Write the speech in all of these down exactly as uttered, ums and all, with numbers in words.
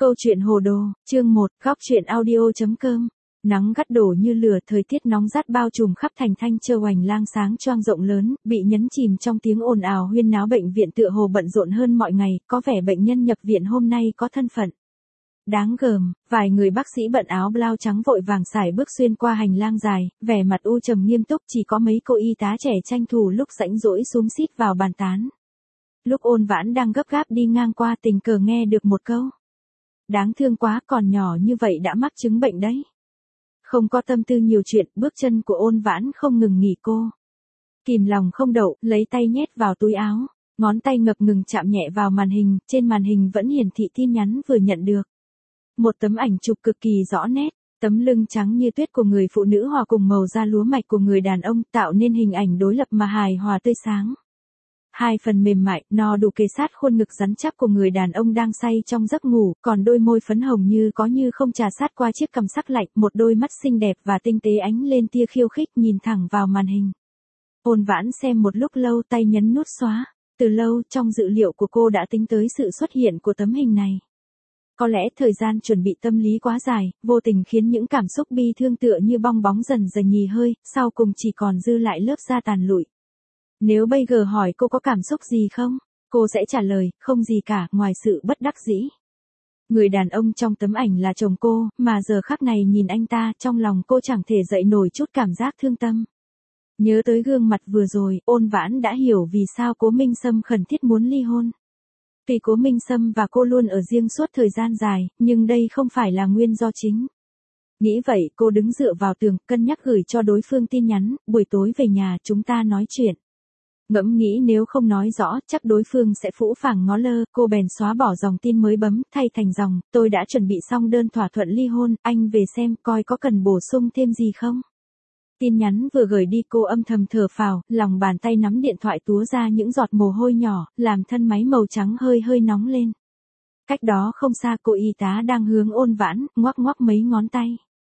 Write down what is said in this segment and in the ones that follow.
Câu chuyện hồ đồ, chương một, góc chuyện audio.com. Nắng gắt đổ như lửa, thời tiết nóng rát bao trùm khắp thành Thanh Châu hoành lang sáng choang rộng lớn, bị nhấn chìm trong tiếng ồn ào huyên náo. Bệnh viện tựa hồ bận rộn hơn mọi ngày, có vẻ bệnh nhân nhập viện hôm nay có thân phận đáng gờm. Vài người bác sĩ bận áo blau trắng vội vàng sải bước xuyên qua hành lang dài, vẻ mặt u trầm nghiêm túc. Chỉ có mấy cô y tá trẻ tranh thủ lúc rảnh rỗi xúm xít vào bàn tán. Lúc Ôn Vãn đang gấp gáp đi ngang qua, tình cờ nghe được một câu: đáng thương quá, còn nhỏ như vậy đã mắc chứng bệnh đấy. Không có tâm tư nhiều chuyện, bước chân của Ôn Vãn không ngừng nghỉ. Cô kìm lòng không đậu, lấy tay nhét vào túi áo, ngón tay ngập ngừng chạm nhẹ vào màn hình. Trên màn hình vẫn hiển thị tin nhắn vừa nhận được. Một tấm ảnh chụp cực kỳ rõ nét, tấm lưng trắng như tuyết của người phụ nữ hòa cùng màu da lúa mạch của người đàn ông, tạo nên hình ảnh đối lập mà hài hòa tươi sáng. Hai phần mềm mại, no đủ kề sát khuôn ngực rắn chắc của người đàn ông đang say trong giấc ngủ, còn đôi môi phấn hồng như có như không trà sát qua chiếc cằm sắc lạnh, một đôi mắt xinh đẹp và tinh tế ánh lên tia khiêu khích nhìn thẳng vào màn hình. Ôn Vãn xem một lúc lâu, tay nhấn nút xóa. Từ lâu, trong dự liệu của cô đã tính tới sự xuất hiện của tấm hình này. Có lẽ thời gian chuẩn bị tâm lý quá dài, vô tình khiến những cảm xúc bi thương tựa như bong bóng dần dần nhì hơi, sau cùng chỉ còn dư lại lớp da tàn lụi. Nếu bây giờ hỏi cô có cảm xúc gì không, cô sẽ trả lời, không gì cả, ngoài sự bất đắc dĩ. Người đàn ông trong tấm ảnh là chồng cô, mà giờ khắc này nhìn anh ta, trong lòng cô chẳng thể dậy nổi chút cảm giác thương tâm. Nhớ tới gương mặt vừa rồi, Ôn Vãn đã hiểu vì sao Cố Minh Sâm khẩn thiết muốn ly hôn. Vì Cố Minh Sâm và cô luôn ở riêng suốt thời gian dài, nhưng đây không phải là nguyên do chính. Nghĩ vậy, cô đứng dựa vào tường, cân nhắc gửi cho đối phương tin nhắn: buổi tối về nhà chúng ta nói chuyện. Ngẫm nghĩ nếu không nói rõ, chắc đối phương sẽ phũ phàng ngó lơ, cô bèn xóa bỏ dòng tin mới bấm, thay thành dòng: tôi đã chuẩn bị xong đơn thỏa thuận ly hôn, anh về xem coi có cần bổ sung thêm gì không. Tin nhắn vừa gửi đi, cô âm thầm thở phào, lòng bàn tay nắm điện thoại túa ra những giọt mồ hôi nhỏ, làm thân máy màu trắng hơi hơi nóng lên. Cách đó không xa, cô y tá đang hướng Ôn Vãn, ngoắc ngoắc mấy ngón tay.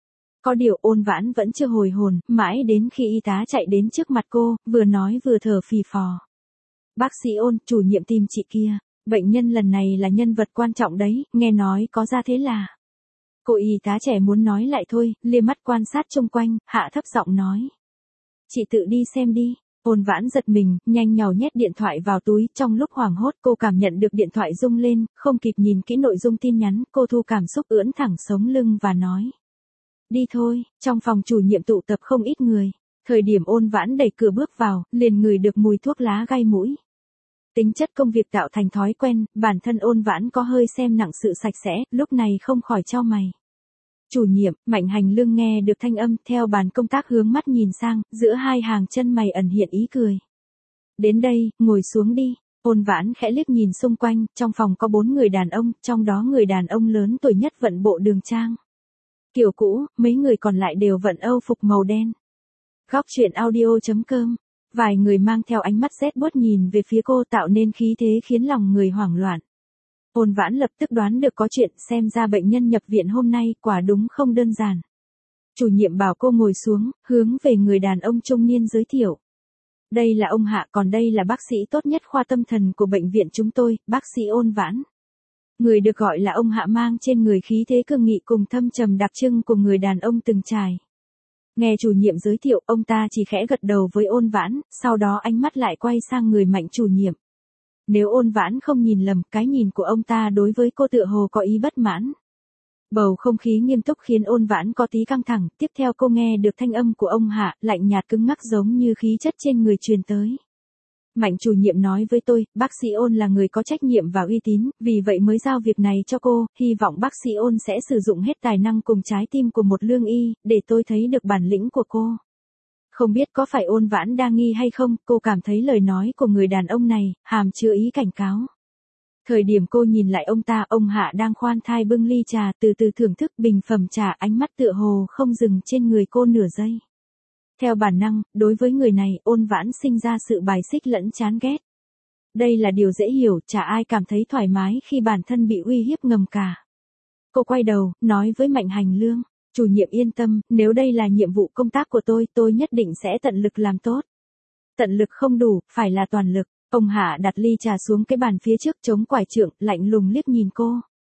Có điều Ôn Vãn vẫn chưa hồi hồn, mãi đến khi y tá chạy đến trước mặt cô, vừa nói vừa thở phì phò: bác sĩ Ôn, chủ nhiệm tìm chị kia, bệnh nhân lần này là nhân vật quan trọng đấy, nghe nói có ra thế là. Cô y tá trẻ muốn nói lại thôi, liếc mắt quan sát xung quanh, hạ thấp giọng nói: chị tự đi xem đi. Ôn Vãn giật mình, nhanh nhảu nhét điện thoại vào túi. Trong lúc hoảng hốt, cô cảm nhận được điện thoại rung lên, không kịp nhìn kỹ nội dung tin nhắn, cô thu cảm xúc ưỡn thẳng sống lưng và nói: đi thôi. Trong phòng chủ nhiệm tụ tập không ít người. Thời điểm Ôn Vãn đẩy cửa bước vào, liền ngửi được mùi thuốc lá gai mũi. Tính chất công việc tạo thành thói quen, bản thân Ôn Vãn có hơi xem nặng sự sạch sẽ, lúc này không khỏi chau mày. Chủ nhiệm, Mạnh Hành Lương nghe được thanh âm, theo bàn công tác hướng mắt nhìn sang, giữa hai hàng chân mày ẩn hiện ý cười. Đến đây, ngồi xuống đi. Ôn Vãn khẽ liếc nhìn xung quanh, trong phòng có bốn người đàn ông, trong đó người đàn ông lớn tuổi nhất vận bộ đường trang kiểu cũ, mấy người còn lại đều vận âu phục màu đen. Góc chuyện audio.com. Vài người mang theo ánh mắt rét buốt nhìn về phía cô, tạo nên khí thế khiến lòng người hoảng loạn. Ôn Vãn lập tức đoán được có chuyện, xem ra bệnh nhân nhập viện hôm nay quả đúng không đơn giản. Chủ nhiệm bảo cô ngồi xuống, hướng về người đàn ông trung niên giới thiệu: đây là ông Hạ, còn đây là bác sĩ tốt nhất khoa tâm thần của bệnh viện chúng tôi, bác sĩ Ôn Vãn. Người được gọi là ông Hạ mang trên người khí thế cương nghị cùng thâm trầm đặc trưng của người đàn ông từng trải. Nghe chủ nhiệm giới thiệu, ông ta chỉ khẽ gật đầu với Ôn Vãn, sau đó ánh mắt lại quay sang người Mạnh chủ nhiệm. Nếu Ôn Vãn không nhìn lầm, cái nhìn của ông ta đối với cô tựa hồ có ý bất mãn. Bầu không khí nghiêm túc khiến Ôn Vãn có tí căng thẳng, tiếp theo cô nghe được thanh âm của ông Hạ, lạnh nhạt cứng ngắc giống như khí chất trên người truyền tới. Mạnh chủ nhiệm nói với tôi, bác sĩ Ôn là người có trách nhiệm và uy tín, vì vậy mới giao việc này cho cô, hy vọng bác sĩ Ôn sẽ sử dụng hết tài năng cùng trái tim của một lương y, để tôi thấy được bản lĩnh của cô. Không biết có phải Ôn Vãn đa nghi hay không, cô cảm thấy lời nói của người đàn ông này, hàm chứa ý cảnh cáo. Thời điểm cô nhìn lại ông ta, ông Hạ đang khoan thai bưng ly trà, từ từ thưởng thức bình phẩm trà, ánh mắt tựa hồ không dừng trên người cô nửa giây. Theo bản năng, đối với người này, Ôn Vãn sinh ra sự bài xích lẫn chán ghét. Đây là điều dễ hiểu, chả ai cảm thấy thoải mái khi bản thân bị uy hiếp ngầm cả. Cô quay đầu, nói với Mạnh Hành Lương: chủ nhiệm yên tâm, nếu đây là nhiệm vụ công tác của tôi, tôi nhất định sẽ tận lực làm tốt. Tận lực không đủ, phải là toàn lực. Ông Hạ đặt ly trà xuống cái bàn phía trước, chống quải trượng, lạnh lùng liếc nhìn cô.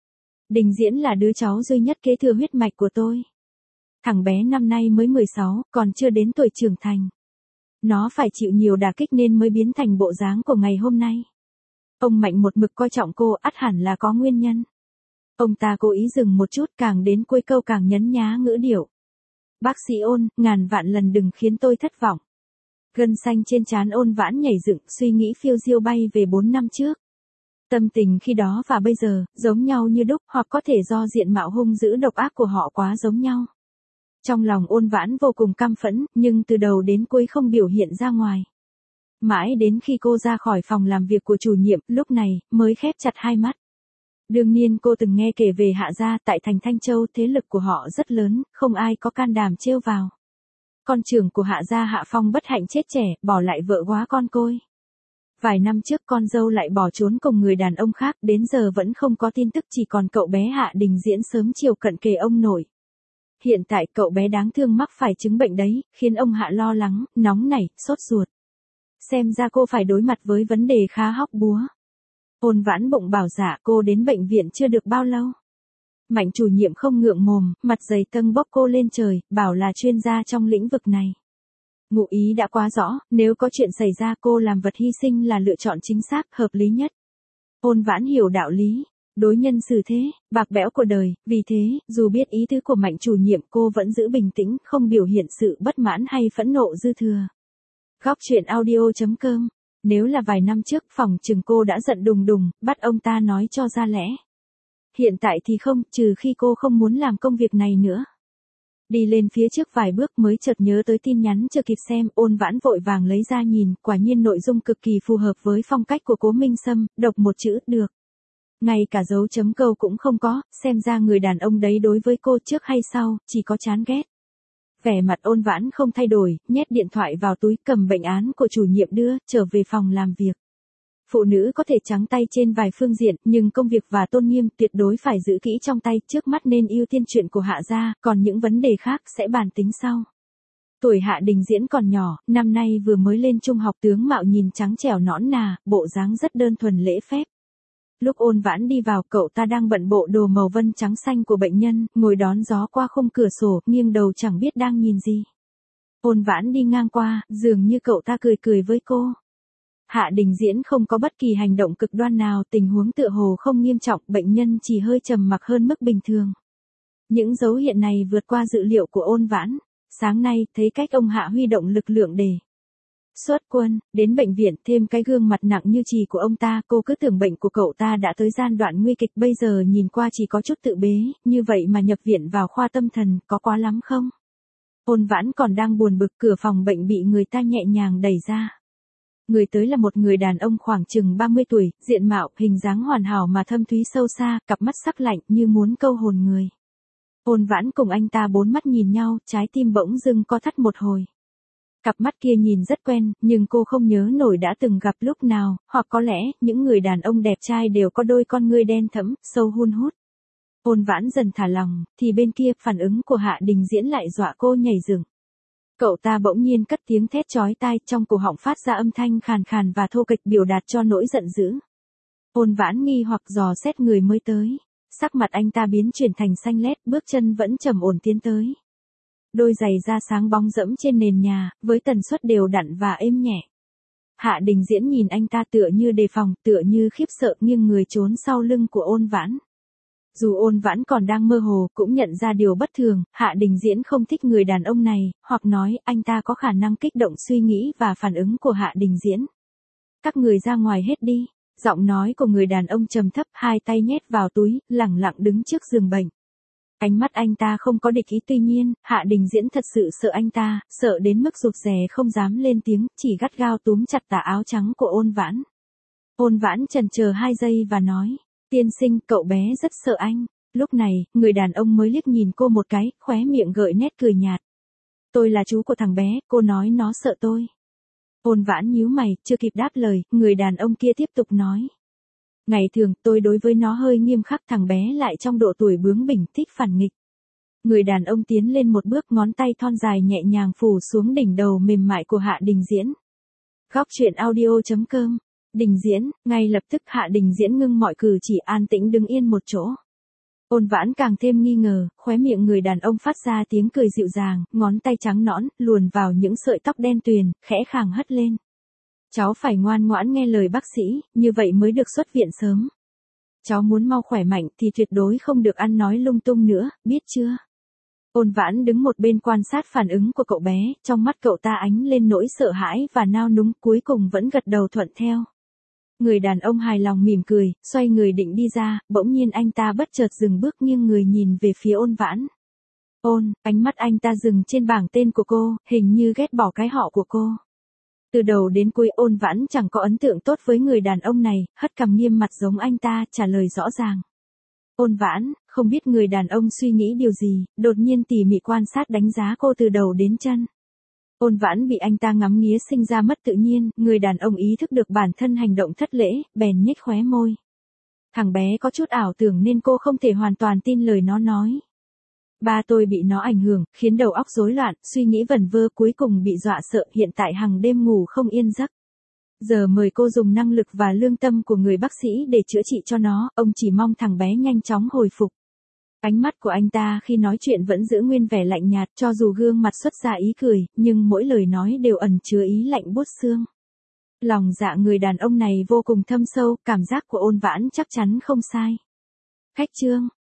Đình Diễn là đứa cháu duy nhất kế thừa huyết mạch của tôi. Thằng bé năm nay mới mười sáu, còn chưa đến tuổi trưởng thành. Nó phải chịu nhiều đả kích nên mới biến thành bộ dáng của ngày hôm nay. Ông Mạnh một mực coi trọng cô, ắt hẳn là có nguyên nhân. Ông ta cố ý dừng một chút, càng đến cuối câu càng nhấn nhá ngữ điệu. Bác sĩ Ôn, ngàn vạn lần đừng khiến tôi thất vọng. Gân xanh trên trán Ôn Vãn nhảy dựng, suy nghĩ phiêu diêu bay về bốn năm trước. Tâm tình khi đó và bây giờ, giống nhau như đúc, hoặc có thể do diện mạo hung dữ độc ác của họ quá giống nhau. Trong lòng Ôn Vãn vô cùng căm phẫn, nhưng từ đầu đến cuối không biểu hiện ra ngoài. Mãi đến khi cô ra khỏi phòng làm việc của chủ nhiệm, lúc này, mới khép chặt hai mắt. Đương nhiên cô từng nghe kể về Hạ gia, tại thành Thanh Châu thế lực của họ rất lớn, không ai có can đảm trêu vào. Con trưởng của Hạ gia Hạ Phong bất hạnh chết trẻ, bỏ lại vợ góa con côi. Vài năm trước con dâu lại bỏ trốn cùng người đàn ông khác, đến giờ vẫn không có tin tức, chỉ còn cậu bé Hạ Đình Diễn sớm chiều cận kề ông nội. Hiện tại cậu bé đáng thương mắc phải chứng bệnh đấy, khiến ông Hạ lo lắng, nóng nảy, sốt ruột. Xem ra cô phải đối mặt với vấn đề khá hóc búa. Ôn Vãn bụng bảo dạ, cô đến bệnh viện chưa được bao lâu. Mạnh chủ nhiệm không ngượng mồm, mặt dày tâng bốc cô lên trời, bảo là chuyên gia trong lĩnh vực này. Ngụ ý đã quá rõ, nếu có chuyện xảy ra cô làm vật hy sinh là lựa chọn chính xác, hợp lý nhất. Ôn Vãn hiểu đạo lý, đối nhân xử thế, bạc bẽo của đời, vì thế, dù biết ý tứ của Mạnh chủ nhiệm cô vẫn giữ bình tĩnh, không biểu hiện sự bất mãn hay phẫn nộ dư thừa. Góc truyện audio chấm com. Nếu là vài năm trước phòng chừng cô đã giận đùng đùng, bắt ông ta nói cho ra lẽ. Hiện tại thì không, trừ khi cô không muốn làm công việc này nữa. Đi lên phía trước vài bước mới chợt nhớ tới tin nhắn chưa kịp xem, Ôn Vãn vội vàng lấy ra nhìn, quả nhiên nội dung cực kỳ phù hợp với phong cách của Cố Minh Sâm, đọc một chữ, được. Ngay cả dấu chấm câu cũng không có, xem ra người đàn ông đấy đối với cô trước hay sau, chỉ có chán ghét. Vẻ mặt Ôn Vãn không thay đổi, nhét điện thoại vào túi, cầm bệnh án của chủ nhiệm đưa, trở về phòng làm việc. Phụ nữ có thể trắng tay trên vài phương diện, nhưng công việc và tôn nghiêm tuyệt đối phải giữ kỹ trong tay, trước mắt nên ưu tiên chuyện của Hạ gia, còn những vấn đề khác sẽ bàn tính sau. Tuổi Hạ Đình Diễn còn nhỏ, năm nay vừa mới lên trung học, tướng mạo nhìn trắng trẻo nõn nà, bộ dáng rất đơn thuần lễ phép. Lúc Ôn Vãn đi vào, cậu ta đang bận bộ đồ màu vân trắng xanh của bệnh nhân, ngồi đón gió qua khung cửa sổ, nghiêng đầu chẳng biết đang nhìn gì. Ôn Vãn đi ngang qua, dường như cậu ta cười cười với cô. Hạ Đình Diễn không có bất kỳ hành động cực đoan nào, tình huống tựa hồ không nghiêm trọng, bệnh nhân chỉ hơi trầm mặc hơn mức bình thường. Những dấu hiện này vượt qua dự liệu của Ôn Vãn. Sáng nay, thấy cách ông Hạ huy động lực lượng để xuất quân, đến bệnh viện, thêm cái gương mặt nặng như chì của ông ta, cô cứ tưởng bệnh của cậu ta đã tới giai đoạn nguy kịch, bây giờ nhìn qua chỉ có chút tự bế, như vậy mà nhập viện vào khoa tâm thần, có quá lắm không? Ôn Vãn còn đang buồn bực, cửa phòng bệnh bị người ta nhẹ nhàng đẩy ra. Người tới là một người đàn ông khoảng chừng ba mươi tuổi, diện mạo, hình dáng hoàn hảo mà thâm thúy sâu xa, cặp mắt sắc lạnh như muốn câu hồn người. Ôn Vãn cùng anh ta bốn mắt nhìn nhau, trái tim bỗng dưng co thắt một hồi. Cặp mắt kia nhìn rất quen, nhưng cô không nhớ nổi đã từng gặp lúc nào, hoặc có lẽ, những người đàn ông đẹp trai đều có đôi con ngươi đen thẫm, sâu hun hút. Ôn Vãn dần thả lòng, thì bên kia, phản ứng của Hạ Đình Diễn lại dọa cô nhảy dựng. Cậu ta bỗng nhiên cất tiếng thét chói tai, trong cổ họng phát ra âm thanh khàn khàn và thô kệch, biểu đạt cho nỗi giận dữ. Ôn Vãn nghi hoặc dò xét người mới tới. Sắc mặt anh ta biến chuyển thành xanh lét, bước chân vẫn trầm ổn tiến tới. Đôi giày da sáng bóng dẫm trên nền nhà, với tần suất đều đặn và êm nhẹ. Hạ Đình Diễn nhìn anh ta tựa như đề phòng, tựa như khiếp sợ, nghiêng người trốn sau lưng của Ôn Vãn. Dù Ôn Vãn còn đang mơ hồ, cũng nhận ra điều bất thường, Hạ Đình Diễn không thích người đàn ông này, hoặc nói, anh ta có khả năng kích động suy nghĩ và phản ứng của Hạ Đình Diễn. Các người ra ngoài hết đi. Giọng nói của người đàn ông trầm thấp, hai tay nhét vào túi, lẳng lặng đứng trước giường bệnh. Ánh mắt anh ta không có địch ý, tuy nhiên, Hạ Đình Diễn thật sự sợ anh ta, sợ đến mức rụt rè không dám lên tiếng, chỉ gắt gao túm chặt tà áo trắng của Ôn Vãn. Ôn Vãn chần chờ hai giây và nói, tiên sinh, cậu bé rất sợ anh. Lúc này, người đàn ông mới liếc nhìn cô một cái, khóe miệng gợi nét cười nhạt. Tôi là chú của thằng bé, cô nói nó sợ tôi. Ôn Vãn nhíu mày, chưa kịp đáp lời, người đàn ông kia tiếp tục nói. Ngày thường, tôi đối với nó hơi nghiêm khắc, thằng bé lại trong độ tuổi bướng bỉnh, thích phản nghịch. Người đàn ông tiến lên một bước, ngón tay thon dài nhẹ nhàng phủ xuống đỉnh đầu mềm mại của Hạ Đình Diễn. Góc truyện audio chấm com. Đình Diễn, ngay lập tức Hạ Đình Diễn ngưng mọi cử chỉ, an tĩnh đứng yên một chỗ. Ôn Vãn càng thêm nghi ngờ, khóe miệng người đàn ông phát ra tiếng cười dịu dàng, ngón tay trắng nõn, luồn vào những sợi tóc đen tuyền, khẽ khàng hất lên. Cháu phải ngoan ngoãn nghe lời bác sĩ, như vậy mới được xuất viện sớm. Cháu muốn mau khỏe mạnh thì tuyệt đối không được ăn nói lung tung nữa, biết chưa? Ôn Vãn đứng một bên quan sát phản ứng của cậu bé, trong mắt cậu ta ánh lên nỗi sợ hãi và nao núng, cuối cùng vẫn gật đầu thuận theo. Người đàn ông hài lòng mỉm cười, xoay người định đi ra, bỗng nhiên anh ta bất chợt dừng bước nghiêng người nhìn về phía Ôn Vãn. Ôn, ánh mắt anh ta dừng trên bảng tên của cô, hình như ghét bỏ cái họ của cô. Từ đầu đến cuối Ôn Vãn chẳng có ấn tượng tốt với người đàn ông này, hất cằm nghiêm mặt giống anh ta, trả lời rõ ràng. Ôn Vãn, không biết người đàn ông suy nghĩ điều gì, đột nhiên tỉ mỉ quan sát đánh giá cô từ đầu đến chân. Ôn Vãn bị anh ta ngắm nghía sinh ra mất tự nhiên, người đàn ông ý thức được bản thân hành động thất lễ, bèn nhếch khóe môi. Thằng bé có chút ảo tưởng nên cô không thể hoàn toàn tin lời nó nói. Ba tôi bị nó ảnh hưởng, khiến đầu óc rối loạn, suy nghĩ vẩn vơ, cuối cùng bị dọa sợ, hiện tại hằng đêm ngủ không yên giấc. Giờ mời cô dùng năng lực và lương tâm của người bác sĩ để chữa trị cho nó, ông chỉ mong thằng bé nhanh chóng hồi phục. Ánh mắt của anh ta khi nói chuyện vẫn giữ nguyên vẻ lạnh nhạt, cho dù gương mặt xuất ra ý cười, nhưng mỗi lời nói đều ẩn chứa ý lạnh buốt xương. Lòng dạ người đàn ông này vô cùng thâm sâu, cảm giác của Ôn Vãn chắc chắn không sai. Khách trương,